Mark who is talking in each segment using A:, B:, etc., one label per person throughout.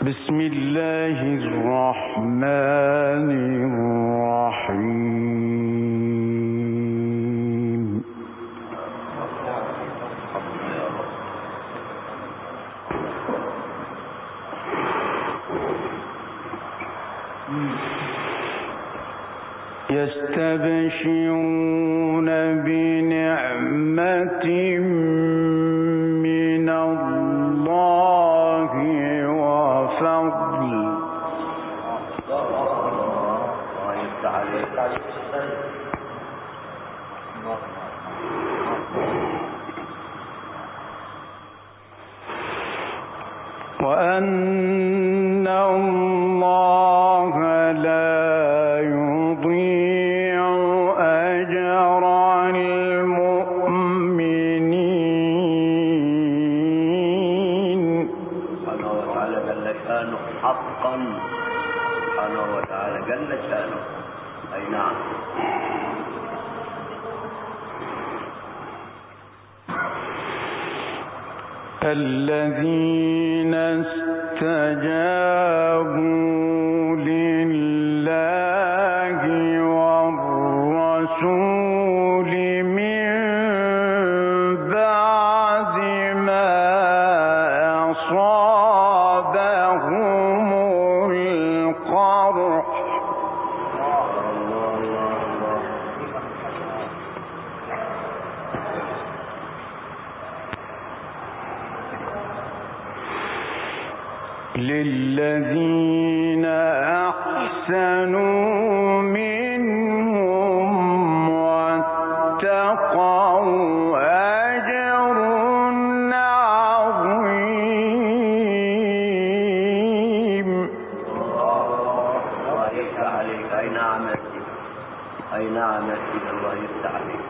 A: بسم الله الرحمن الرحيم. يستبشرون بنعمة من الله وفضل. وأن الله لا يضيع أجر المؤمنين.
B: سبحانه وتعالى جل شانه حقا، سبحانه وتعالى جل شانه. أي نعم.
A: الذين استجابوا لله والرسول من بعد ما أصابهم القرح. للذين أحسنوا منهم واتقوا أجر عظيم.
B: الله يفتح عليك. أي نعم يا سيدي، أي نعم يا سيدي، الله يفتح عليك.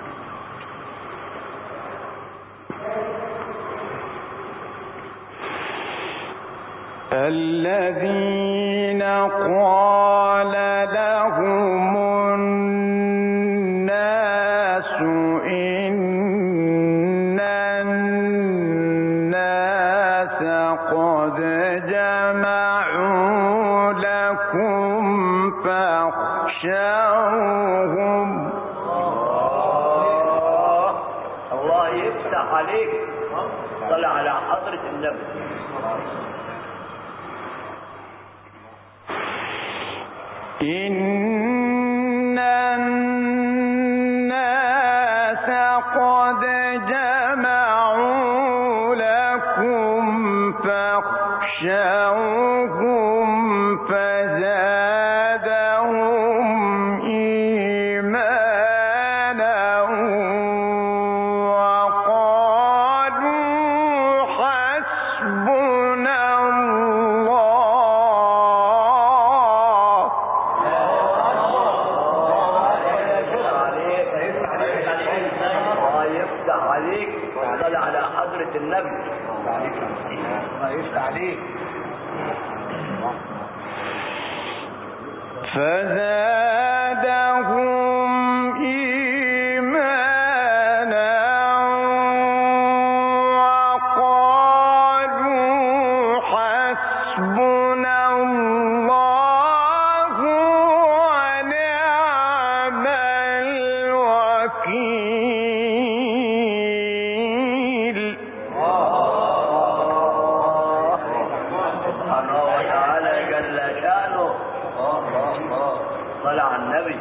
A: الذين قال لهم الناس إن الناس قد جمعوا لكم فاخشوهم.
B: الله يفتح عليك. صل على حضرة النبي.
A: إن الناس قد جمعوا لكم فاخشوهم فزادهم إيمانا وقالوا حسبنا الله.
B: صل على حضرة النبي.
C: الله يفتح عليك.
A: فزادهم إيمانا وقالوا حسبنا الله ونعم الوكيل.
B: سبحانه وتعالى جل شانه. صل على النبي.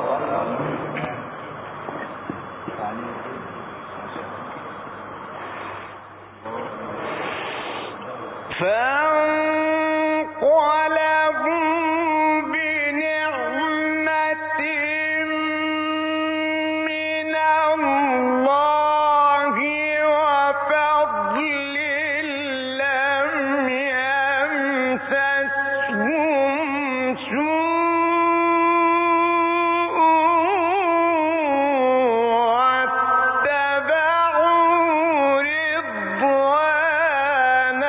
A: فانقلبوا بنعمة من الله وفضل لم يمسسهم سوء واتبعوا رضوان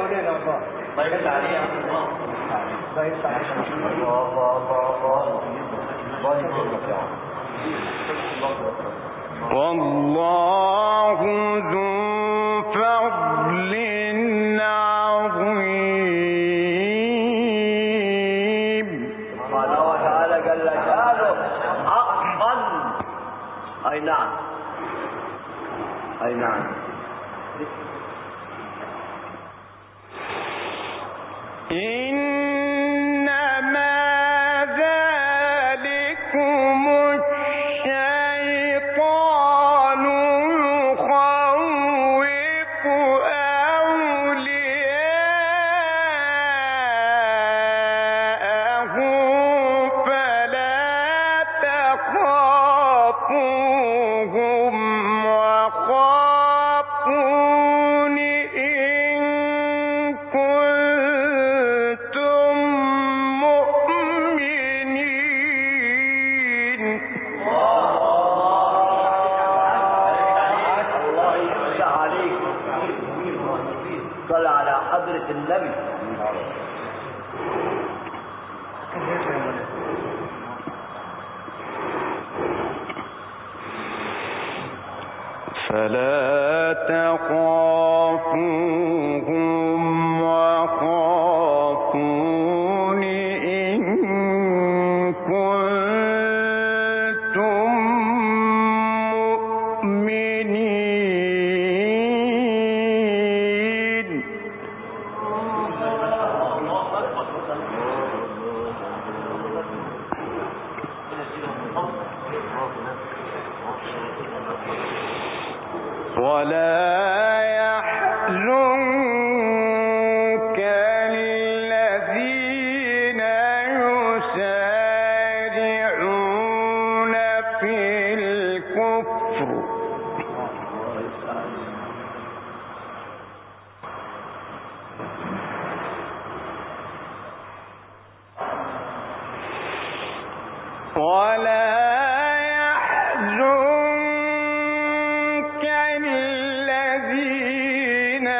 B: الله يفتح عليك.
A: والله ذو فضل عظيم.
B: سبحانه وتعالى جل شانه حقا. اي نعم اي نعم.
A: إنما ذلكم الشيطان يخوف أولياءه فلا تخافوهم وخافون إن كنتم مؤمنين.
B: الله يفتح عليك. صل على حضرة النبي.
A: فلا تخافوهم وخافون إن كنتم مؤمنين. ولا يحزنك الذين يسارعون في الكفر ولا يحزنك الذين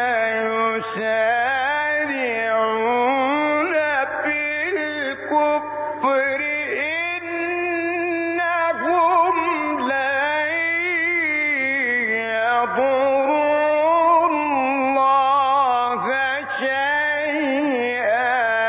A: يسارعون في الكفر إنهم لن يضروا الله شيئا.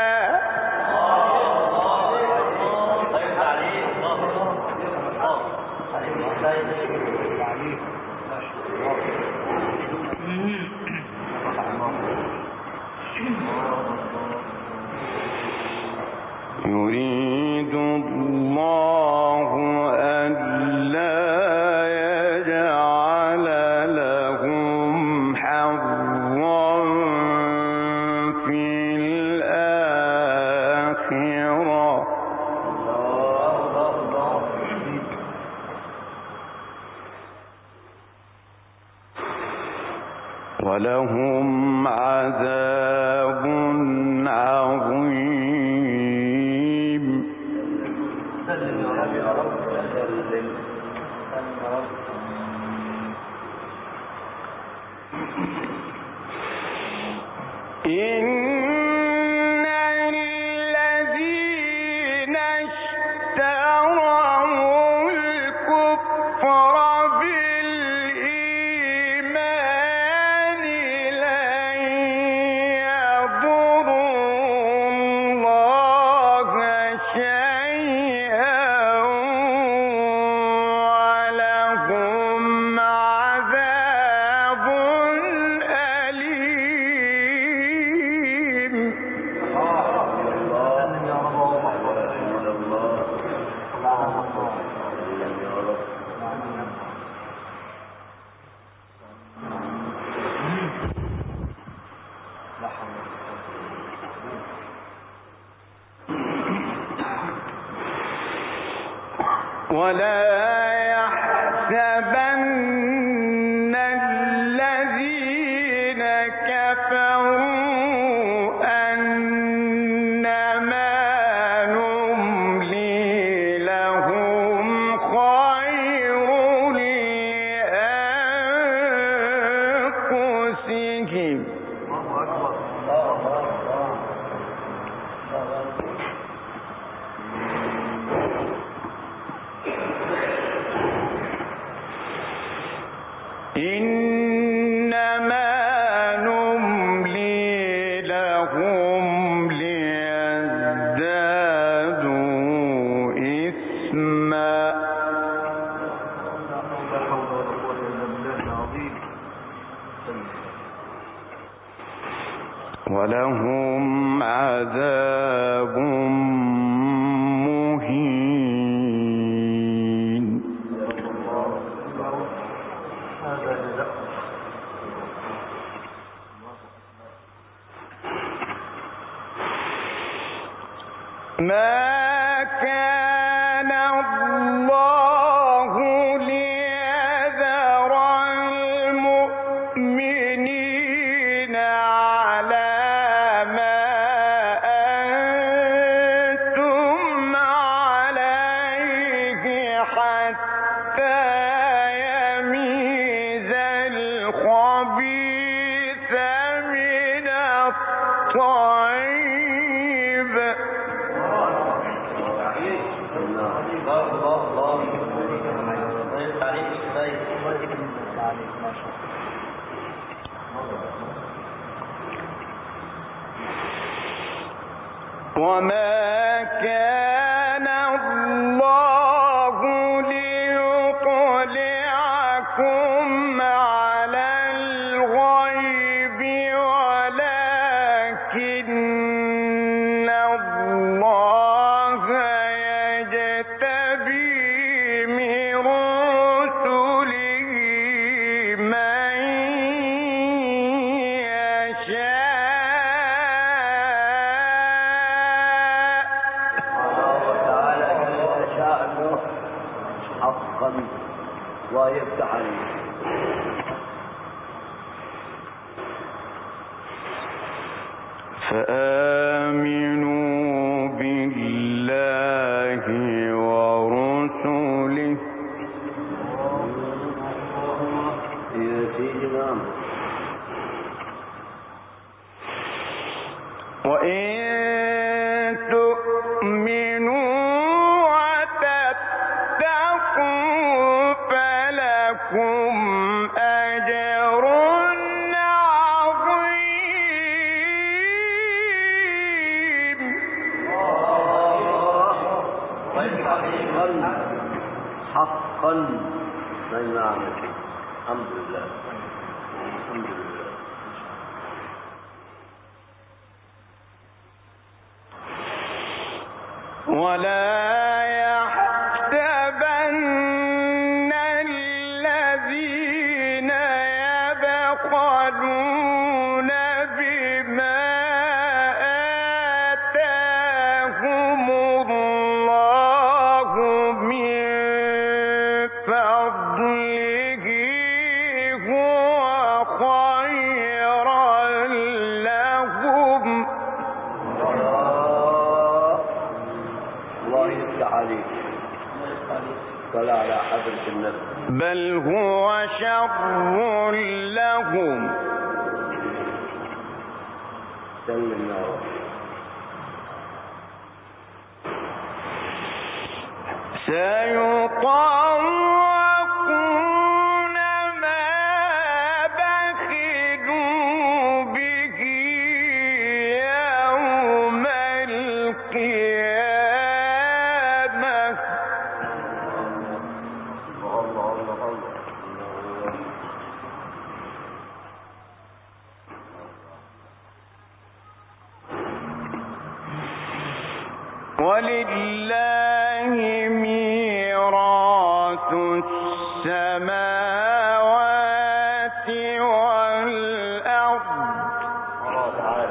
A: يريد الله ألا يجعل لهم حظا في الآخرة ولهم عذاب عظيم. إن الذين اشتروا الكفر بالإيمان لن يضروا الله شيئا ولهم عذاب أليم. ولا يحسبن الذين كفروا أنما نملي لهم خير لأنفسهم. إنما نملي لهم ليزدادوا إثما ولهم عذاب مهين. ما كان الله ليذر المؤمنين على ما أنتم عليه حتى يميز الخبيث من الطيب. وما كان الله ليطلعكم على الغيب ولكن الله يجتبي من رسله من يشاء.
B: حقا ويفتح عليه.
A: فآمنوا بالله ورسله
B: يا سيدنا
A: وإن تؤمنوا وتتقوا فلكم أجر عظيم.
B: حقا من نعمل. الحمد لله الحمد لله.
A: ولا يحسبن الذين يبخلون بما آتاهم الله من فضله هو خيرا لهم.
B: الله يفتح عليك. صلى على حضرة النبي.
A: بل هو شر لهم
B: سلم يا رب.
A: سيطوقون ما بخلوا به يوم القيامة. ولله ميراث السماوات والأرض.
B: الله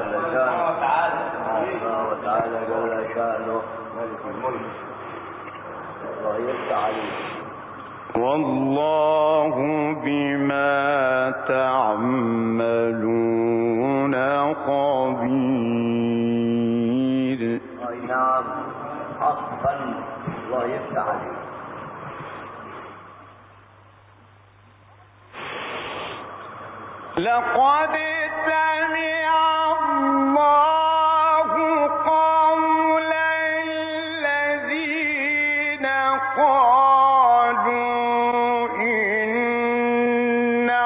B: تعالى جل شأنه ملك الملك. الله يفتح عليك.
A: والله بما تعملون خبير.
B: أي نعم حقا. الله يفتح عليك.
A: لقد سمع الله قول الذين قالوا إن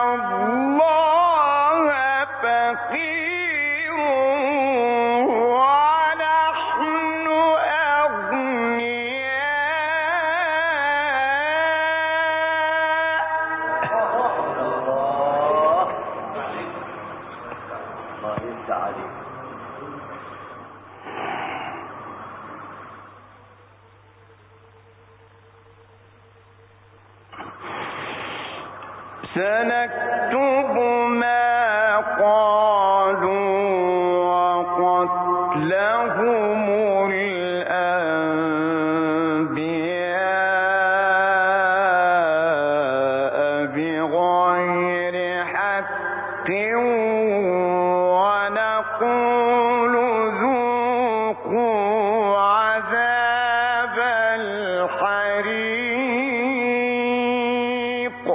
B: الله يفتح عليك.
A: سنكتب ما قالوا وقتلهم الأنبياء بغير حق ونقول ذوقوا عذاب الحريق.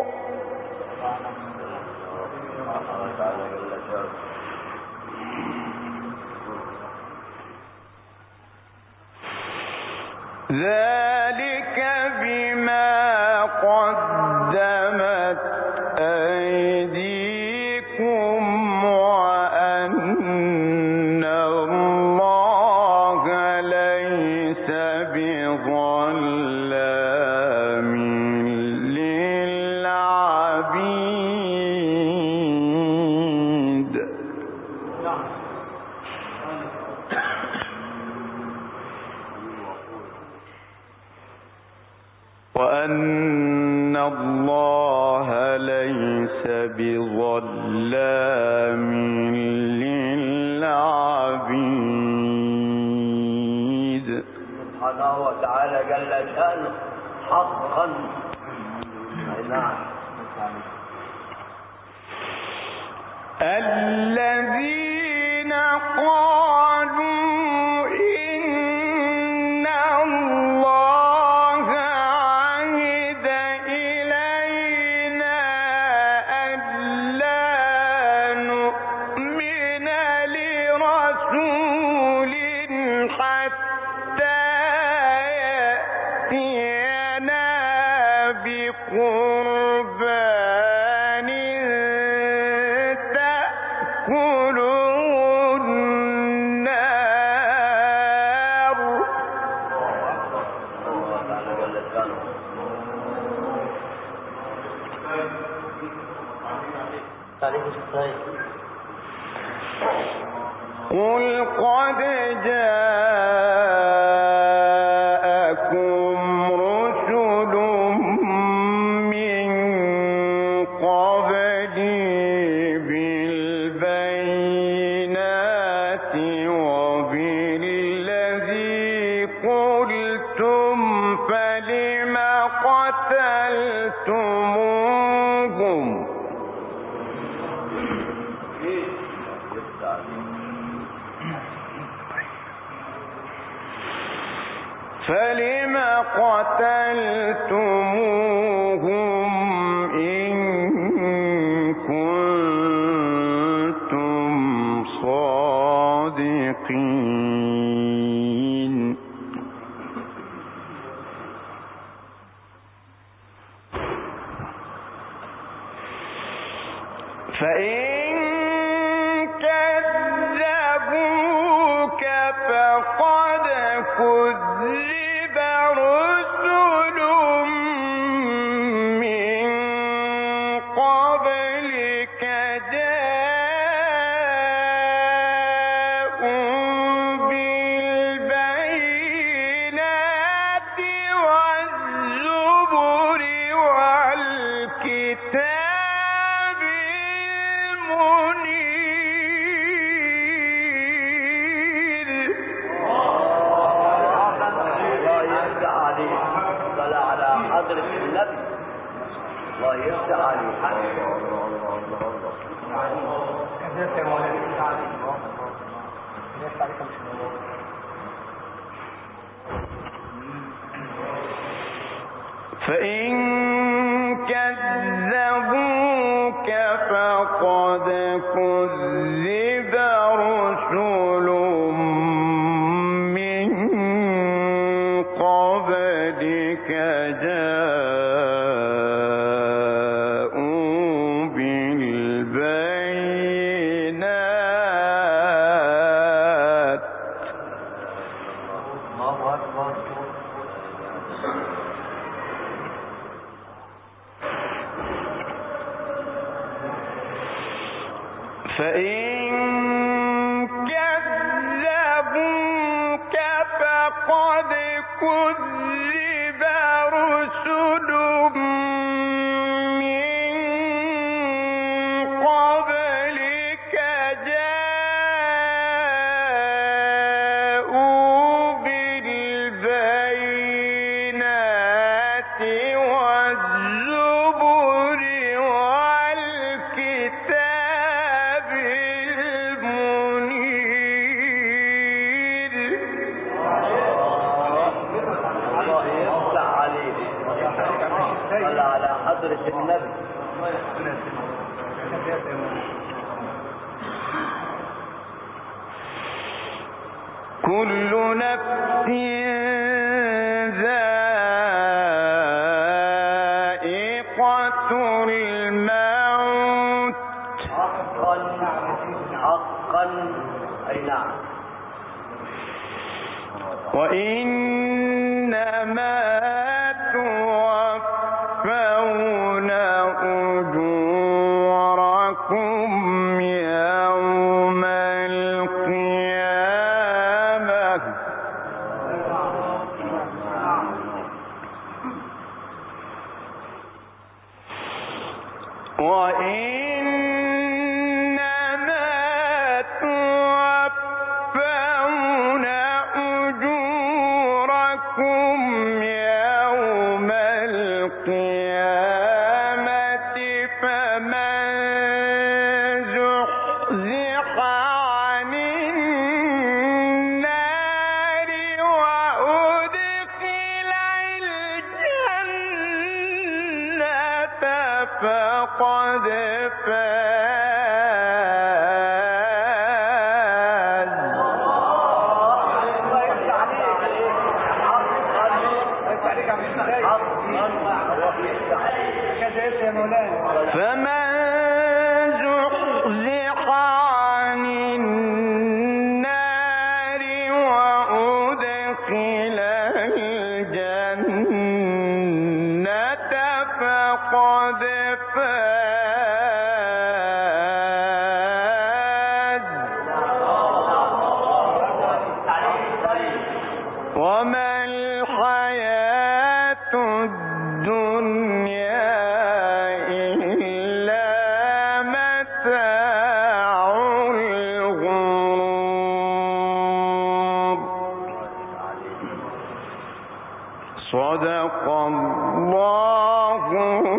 A: ذلك بما قدمت أيديكم وأن الله ليس بظلام للعبيد. وأن الله ليس بظلام للعبيد.
B: سبحانه وتعالى جل شأنه حقا. نعم.
A: الذين قالوا إن الله عهد إلينا ألا نؤمن لرسول حتى يأتينا بقربان تأكله النار. قل قد جاءكم رسل من قبلي بالبينات وبالذي قلتم فلم قتلتموهم إن كنتم صادقين. فإن كذبوك فقد كذب رسل من قبلك جاءوا بالبينات والزبر والكتاب المنير.
B: الله يفتح عليك. صلى على حضرة النبي. الله يفتح عليك.
A: فإن كذبوك فقد كذب رسل من قبلك جاءوا بالبينات فإن كذبوك فقد كذب رسل من قبلك جاءوا بالبينات والزبر والكتاب المنير.
B: الله يفتح عليك. صل على حضرة النبي.
A: كل نفس ذائقة الموت.
B: حقا أي نعم.
A: وإنما توفون أجوركم يوم القيامة وإنما توفون أجوركم يوم القيامة فمن زحزح عن النار وأدخل الجنة فقد فاز. فمن زحزح عن النار وأدخل الجنة فقد فاز. وما الحياة الدنيا إلا متاع الغرور. صدق الله